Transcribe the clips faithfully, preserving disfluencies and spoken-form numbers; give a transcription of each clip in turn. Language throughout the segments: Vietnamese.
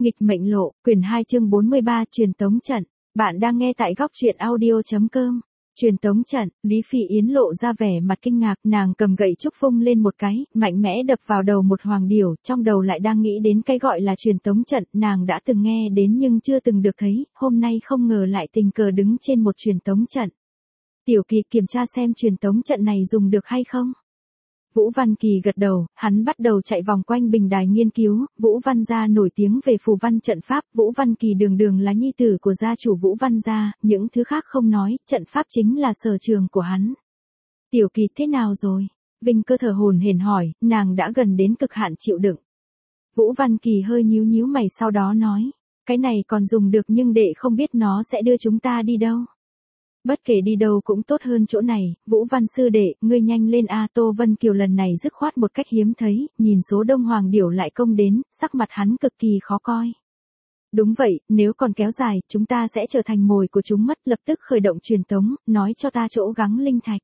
Nghịch mệnh lộ, quyển hai chương bốn mươi ba truyền tống trận. Bạn đang nghe tại góc truyện audio.com. Truyền tống trận, Lý Phi Yến lộ ra vẻ mặt kinh ngạc, nàng cầm gậy trúc vung lên một cái, mạnh mẽ đập vào đầu một hoàng điểu, trong đầu lại đang nghĩ đến cái gọi là truyền tống trận, nàng đã từng nghe đến nhưng chưa từng được thấy, hôm nay không ngờ lại tình cờ đứng trên một truyền tống trận. Tiểu Kỳ kiểm tra xem truyền tống trận này dùng được hay không. Vũ Văn Kỳ gật đầu, hắn bắt đầu chạy vòng quanh bình đài nghiên cứu, Vũ Văn gia nổi tiếng về phù văn trận pháp, Vũ Văn Kỳ đường đường là nhi tử của gia chủ Vũ Văn gia, những thứ khác không nói, trận pháp chính là sở trường của hắn. Tiểu Kỳ thế nào rồi? Vinh Cơ thở hổn hển hỏi, nàng đã gần đến cực hạn chịu đựng. Vũ Văn Kỳ hơi nhíu nhíu mày sau đó nói, cái này còn dùng được nhưng đệ không biết nó sẽ đưa chúng ta đi đâu. Bất kể đi đâu cũng tốt hơn chỗ này, Vũ Văn sư đệ, ngươi nhanh lên a. Tô Vân Kiều lần này dứt khoát một cách hiếm thấy, nhìn số đông hoàng điểu lại công đến, sắc mặt hắn cực kỳ khó coi. Đúng vậy, nếu còn kéo dài, chúng ta sẽ trở thành mồi của chúng mất, lập tức khởi động truyền tống, nói cho ta chỗ gắng linh thạch.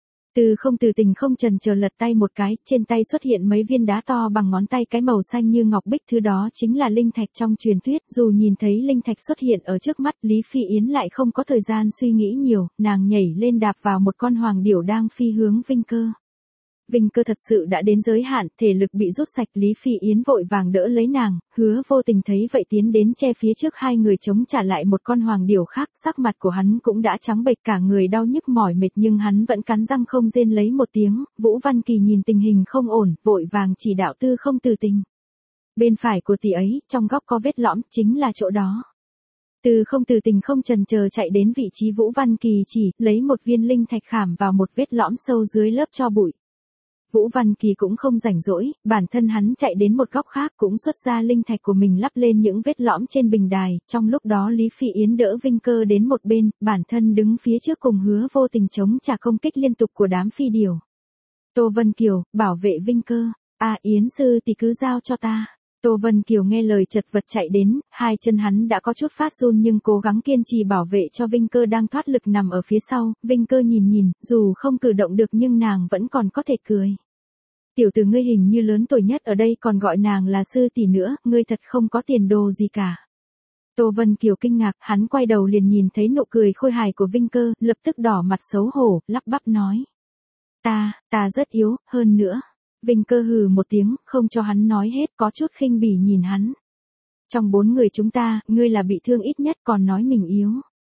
Từ không từ tình không chần chờ lật tay một cái, trên tay xuất hiện mấy viên đá to bằng ngón tay cái màu xanh như ngọc bích, thứ đó chính là linh thạch trong truyền thuyết, dù nhìn thấy linh thạch xuất hiện ở trước mắt, Lý Phi Yến lại không có thời gian suy nghĩ nhiều, nàng nhảy lên đạp vào một con hoàng điểu đang phi hướng Vinh Cơ. Vinh Cơ thật sự đã đến giới hạn, thể lực bị rút sạch, Lý Phi Yến vội vàng đỡ lấy nàng, Hứa Vô Tình thấy vậy tiến đến che phía trước hai người chống trả lại một con hoàng điểu khác, sắc mặt của hắn cũng đã trắng bệch, cả người đau nhức mỏi mệt nhưng hắn vẫn cắn răng không rên lấy một tiếng. Vũ Văn Kỳ nhìn tình hình không ổn, vội vàng chỉ đạo Tư Không Từ Tình. Bên phải của tỷ ấy, trong góc có vết lõm, chính là chỗ đó. Tư Không Từ Tình không chần chờ chạy đến vị trí Vũ Văn Kỳ chỉ, lấy một viên linh thạch khảm vào một vết lõm sâu dưới lớp tro bụi. Vũ Văn Kỳ cũng không rảnh rỗi, bản thân hắn chạy đến một góc khác cũng xuất ra linh thạch của mình lắp lên những vết lõm trên bình đài, trong lúc đó Lý Phi Yến đỡ Vinh Cơ đến một bên, bản thân đứng phía trước cùng Hứa Vô Tình chống trả công kích liên tục của đám phi điểu. Tô Vân Kiều, bảo vệ Vinh Cơ, à Yến sư thì cứ giao cho ta. Tô Vân Kiều nghe lời chật vật chạy đến, hai chân hắn đã có chút phát run nhưng cố gắng kiên trì bảo vệ cho Vinh Cơ đang thoát lực nằm ở phía sau, Vinh Cơ nhìn nhìn, dù không cử động được nhưng nàng vẫn còn có thể cười. Tiểu tử ngươi hình như lớn tuổi nhất ở đây còn gọi nàng là sư tỷ nữa, ngươi thật không có tiền đồ gì cả. Tô Vân Kiều kinh ngạc, hắn quay đầu liền nhìn thấy nụ cười khôi hài của Vinh Cơ, lập tức đỏ mặt xấu hổ, lắp bắp nói. Ta, ta rất yếu, hơn nữa. Vinh Cơ hừ một tiếng, không cho hắn nói hết, có chút khinh bỉ nhìn hắn. Trong bốn người chúng ta, ngươi là bị thương ít nhất còn nói mình yếu.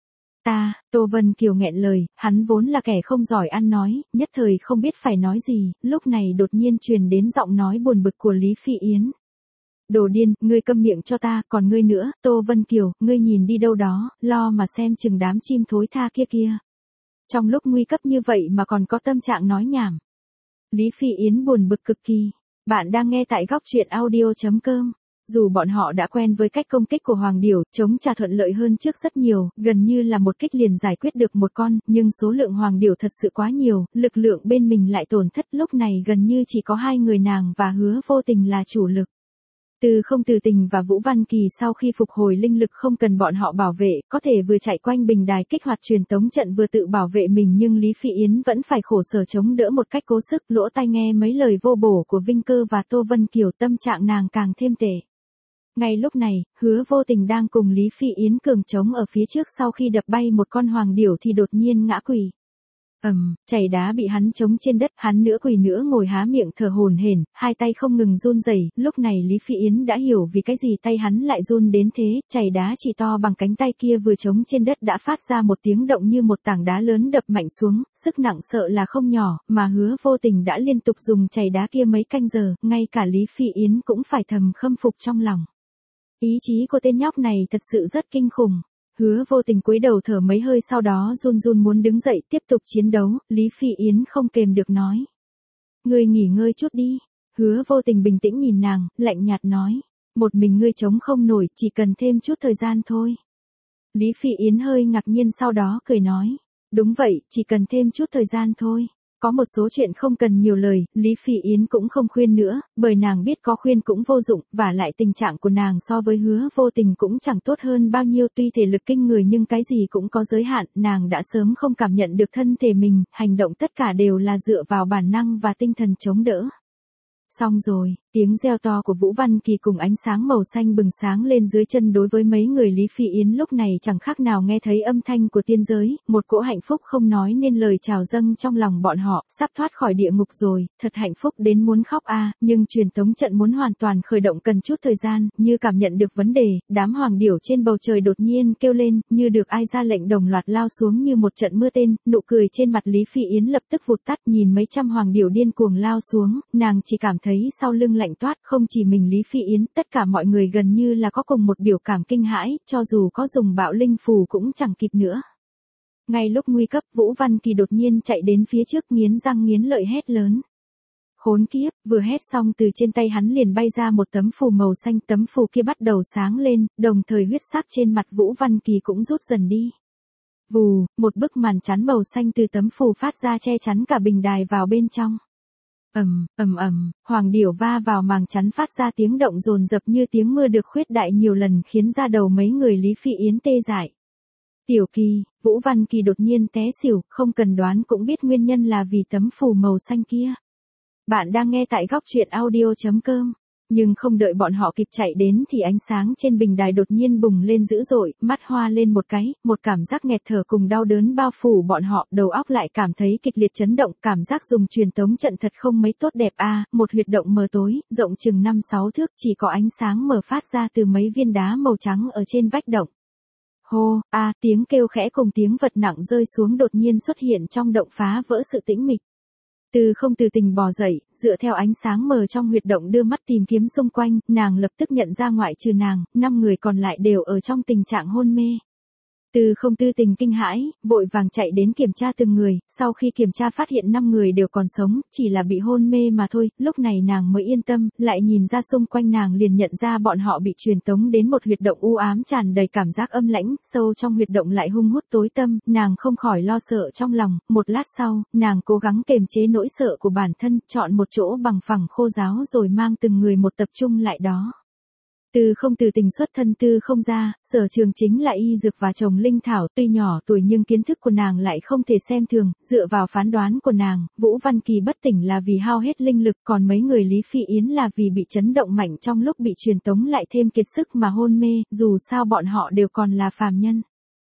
Ta, Tô Vân Kiều nghẹn lời, hắn vốn là kẻ không giỏi ăn nói, nhất thời không biết phải nói gì, lúc này đột nhiên truyền đến giọng nói buồn bực của Lý Phi Yến. Đồ điên, ngươi câm miệng cho ta, còn ngươi nữa, Tô Vân Kiều, ngươi nhìn đi đâu đó, lo mà xem chừng đám chim thối tha kia kia. Trong lúc nguy cấp như vậy mà còn có tâm trạng nói nhảm. Lý Phi Yến buồn bực cực kỳ. Bạn đang nghe tại góc truyện audio.com. Dù bọn họ đã quen với cách công kích của hoàng điểu, chống trả thuận lợi hơn trước rất nhiều, gần như là một kích liền giải quyết được một con, nhưng số lượng hoàng điểu thật sự quá nhiều, lực lượng bên mình lại tổn thất, lúc này gần như chỉ có hai người nàng và Hứa Vô Tình là chủ lực. Từ Không Từ Tình và Vũ Văn Kỳ sau khi phục hồi linh lực không cần bọn họ bảo vệ, có thể vừa chạy quanh bình đài kích hoạt truyền tống trận vừa tự bảo vệ mình, nhưng Lý Phi Yến vẫn phải khổ sở chống đỡ một cách cố sức, lỗ tai nghe mấy lời vô bổ của Vinh Cơ và Tô Vân Kiều, tâm trạng nàng càng thêm tệ. Ngay lúc này, Hứa Vô Tình đang cùng Lý Phi Yến cường chống ở phía trước, sau khi đập bay một con hoàng điểu thì đột nhiên ngã quỵ. Ầm, um, chày đá bị hắn chống trên đất, hắn nửa quỳ nữa ngồi há miệng thở hổn hển, hai tay không ngừng run rẩy. Lúc này Lý Phi Yến đã hiểu vì cái gì tay hắn lại run đến thế, chày đá chỉ to bằng cánh tay kia vừa chống trên đất đã phát ra một tiếng động như một tảng đá lớn đập mạnh xuống, sức nặng sợ là không nhỏ, mà Hứa Vô Tình đã liên tục dùng chày đá kia mấy canh giờ, ngay cả Lý Phi Yến cũng phải thầm khâm phục trong lòng. Ý chí của tên nhóc này thật sự rất kinh khủng. Hứa Vô Tình cúi đầu thở mấy hơi sau đó run run muốn đứng dậy tiếp tục chiến đấu, Lý Phi Yến không kềm được nói. Ngươi nghỉ ngơi chút đi. Hứa Vô Tình bình tĩnh nhìn nàng, lạnh nhạt nói. Một mình ngươi chống không nổi, chỉ cần thêm chút thời gian thôi. Lý Phi Yến hơi ngạc nhiên sau đó cười nói. Đúng vậy, chỉ cần thêm chút thời gian thôi. Có một số chuyện không cần nhiều lời, Lý Phi Yến cũng không khuyên nữa, bởi nàng biết có khuyên cũng vô dụng, và lại tình trạng của nàng so với Hứa Vô Tình cũng chẳng tốt hơn bao nhiêu, tuy thể lực kinh người nhưng cái gì cũng có giới hạn, nàng đã sớm không cảm nhận được thân thể mình, hành động tất cả đều là dựa vào bản năng và tinh thần chống đỡ. Xong rồi, Tiếng reo to của Vũ Văn Kỳ cùng ánh sáng màu xanh bừng sáng lên dưới chân đối với mấy người Lý Phi Yến lúc này chẳng khác nào nghe thấy âm thanh của tiên giới, một cỗ hạnh phúc không nói nên lời trào dâng trong lòng bọn họ, sắp thoát khỏi địa ngục rồi, thật hạnh phúc đến muốn khóc a. Nhưng truyền tống trận muốn hoàn toàn khởi động cần chút thời gian, như cảm nhận được vấn đề, đám hoàng điểu trên bầu trời đột nhiên kêu lên, như được ai ra lệnh đồng loạt lao xuống như một trận mưa tên, nụ cười trên mặt Lý Phi Yến lập tức vụt tắt, nhìn mấy trăm hoàng điểu điên cuồng lao xuống, nàng chỉ cảm thấy sau lưng lạnh toát, không chỉ mình Lý Phi Yến, tất cả mọi người gần như là có cùng một biểu cảm kinh hãi, cho dù có dùng bạo linh phù cũng chẳng kịp nữa. Ngay lúc nguy cấp, Vũ Văn Kỳ đột nhiên chạy đến phía trước nghiến răng nghiến lợi hét lớn. Khốn kiếp, vừa hét xong từ trên tay hắn liền bay ra một tấm phù màu xanh, tấm phù kia bắt đầu sáng lên, đồng thời huyết sắc trên mặt Vũ Văn Kỳ cũng rút dần đi. Vù, một bức màn chắn màu xanh từ tấm phù phát ra che chắn cả bình đài vào bên trong. Ầm, ầm ầm, hoàng điểu va vào màng chắn phát ra tiếng động dồn dập như tiếng mưa được khuyết đại nhiều lần khiến da đầu mấy người Lý Phi Yến tê dại. Tiểu Kỳ, Vũ Văn Kỳ đột nhiên té xỉu, không cần đoán cũng biết nguyên nhân là vì tấm phù màu xanh kia. Bạn đang nghe tại góc truyện audio chấm com. Nhưng không đợi bọn họ kịp chạy đến thì ánh sáng trên bình đài đột nhiên bùng lên dữ dội, mắt hoa lên một cái, một cảm giác nghẹt thở cùng đau đớn bao phủ bọn họ, đầu óc lại cảm thấy kịch liệt chấn động, cảm giác dùng truyền tống trận thật không mấy tốt đẹp a. À, một huyệt động mờ tối, rộng chừng năm sáu thước, chỉ có ánh sáng mờ phát ra từ mấy viên đá màu trắng ở trên vách động. Hô, a, à, tiếng kêu khẽ cùng tiếng vật nặng rơi xuống đột nhiên xuất hiện trong động phá vỡ sự tĩnh mịch. Từ không từ tình bò dậy, dựa theo ánh sáng mờ trong huyệt động đưa mắt tìm kiếm xung quanh, nàng lập tức nhận ra ngoại trừ nàng, năm người còn lại đều ở trong tình trạng hôn mê. Từ không tư tình kinh hãi, vội vàng chạy đến kiểm tra từng người, sau khi kiểm tra phát hiện năm người đều còn sống, chỉ là bị hôn mê mà thôi, lúc này nàng mới yên tâm, lại nhìn ra xung quanh nàng liền nhận ra bọn họ bị truyền tống đến một huyệt động u ám tràn đầy cảm giác âm lãnh, sâu trong huyệt động lại hung hút tối tăm, nàng không khỏi lo sợ trong lòng, một lát sau, nàng cố gắng kềm chế nỗi sợ của bản thân, chọn một chỗ bằng phẳng khô ráo rồi mang từng người một tập trung lại đó. Từ không từ tình xuất thân tư không ra, sở trường chính là y dược và trồng linh thảo, tuy nhỏ tuổi nhưng kiến thức của nàng lại không thể xem thường, dựa vào phán đoán của nàng, Vũ Văn Kỳ bất tỉnh là vì hao hết linh lực, còn mấy người Lý Phi Yến là vì bị chấn động mạnh trong lúc bị truyền tống lại thêm kiệt sức mà hôn mê, dù sao bọn họ đều còn là phàm nhân.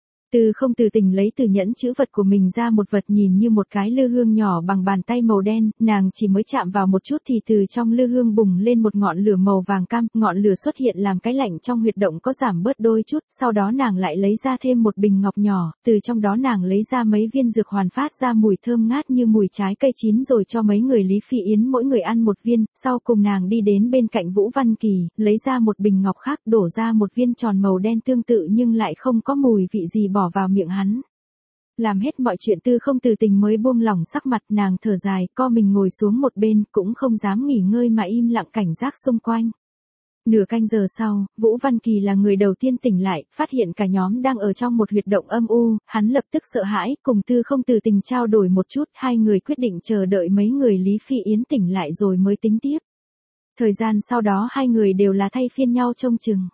Từ không từ tình lấy từ nhẫn chữ vật của mình ra một vật nhìn như một cái lư hương nhỏ bằng bàn tay màu đen, nàng chỉ mới chạm vào một chút thì từ trong lư hương bùng lên một ngọn lửa màu vàng cam, ngọn lửa xuất hiện làm cái lạnh trong huyệt động có giảm bớt đôi chút, sau đó nàng lại lấy ra thêm một bình ngọc nhỏ, từ trong đó nàng lấy ra mấy viên dược hoàn phát ra mùi thơm ngát như mùi trái cây chín rồi cho mấy người Lý Phi Yến mỗi người ăn một viên, sau cùng nàng đi đến bên cạnh Vũ Văn Kỳ, lấy ra một bình ngọc khác đổ ra một viên tròn màu đen tương tự nhưng lại không có mùi vị gì bỏ vào miệng hắn. Làm hết mọi chuyện tư không từ tình mới buông lỏng sắc mặt, nàng thở dài, co mình ngồi xuống một bên, cũng không dám nghỉ ngơi mà im lặng cảnh giác xung quanh. Nửa canh giờ sau, Vũ Văn Kỳ là người đầu tiên tỉnh lại, phát hiện cả nhóm đang ở trong một huyệt động âm u, hắn lập tức sợ hãi, cùng tư không từ tình trao đổi một chút, hai người quyết định chờ đợi mấy người Lý Phi Yến tỉnh lại rồi mới tính tiếp. Thời gian sau đó hai người đều là thay phiên nhau trông chừng.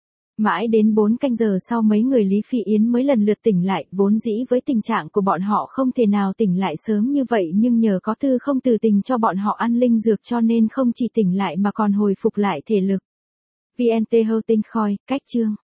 Mãi đến bốn canh giờ sau mấy người Lý Phi Yến mới lần lượt tỉnh lại, vốn dĩ với tình trạng của bọn họ không thể nào tỉnh lại sớm như vậy nhưng nhờ có tư không từ tình cho bọn họ ăn linh dược cho nên không chỉ tỉnh lại mà còn hồi phục lại thể lực. vê en tê Hosting Khoi, cách chương.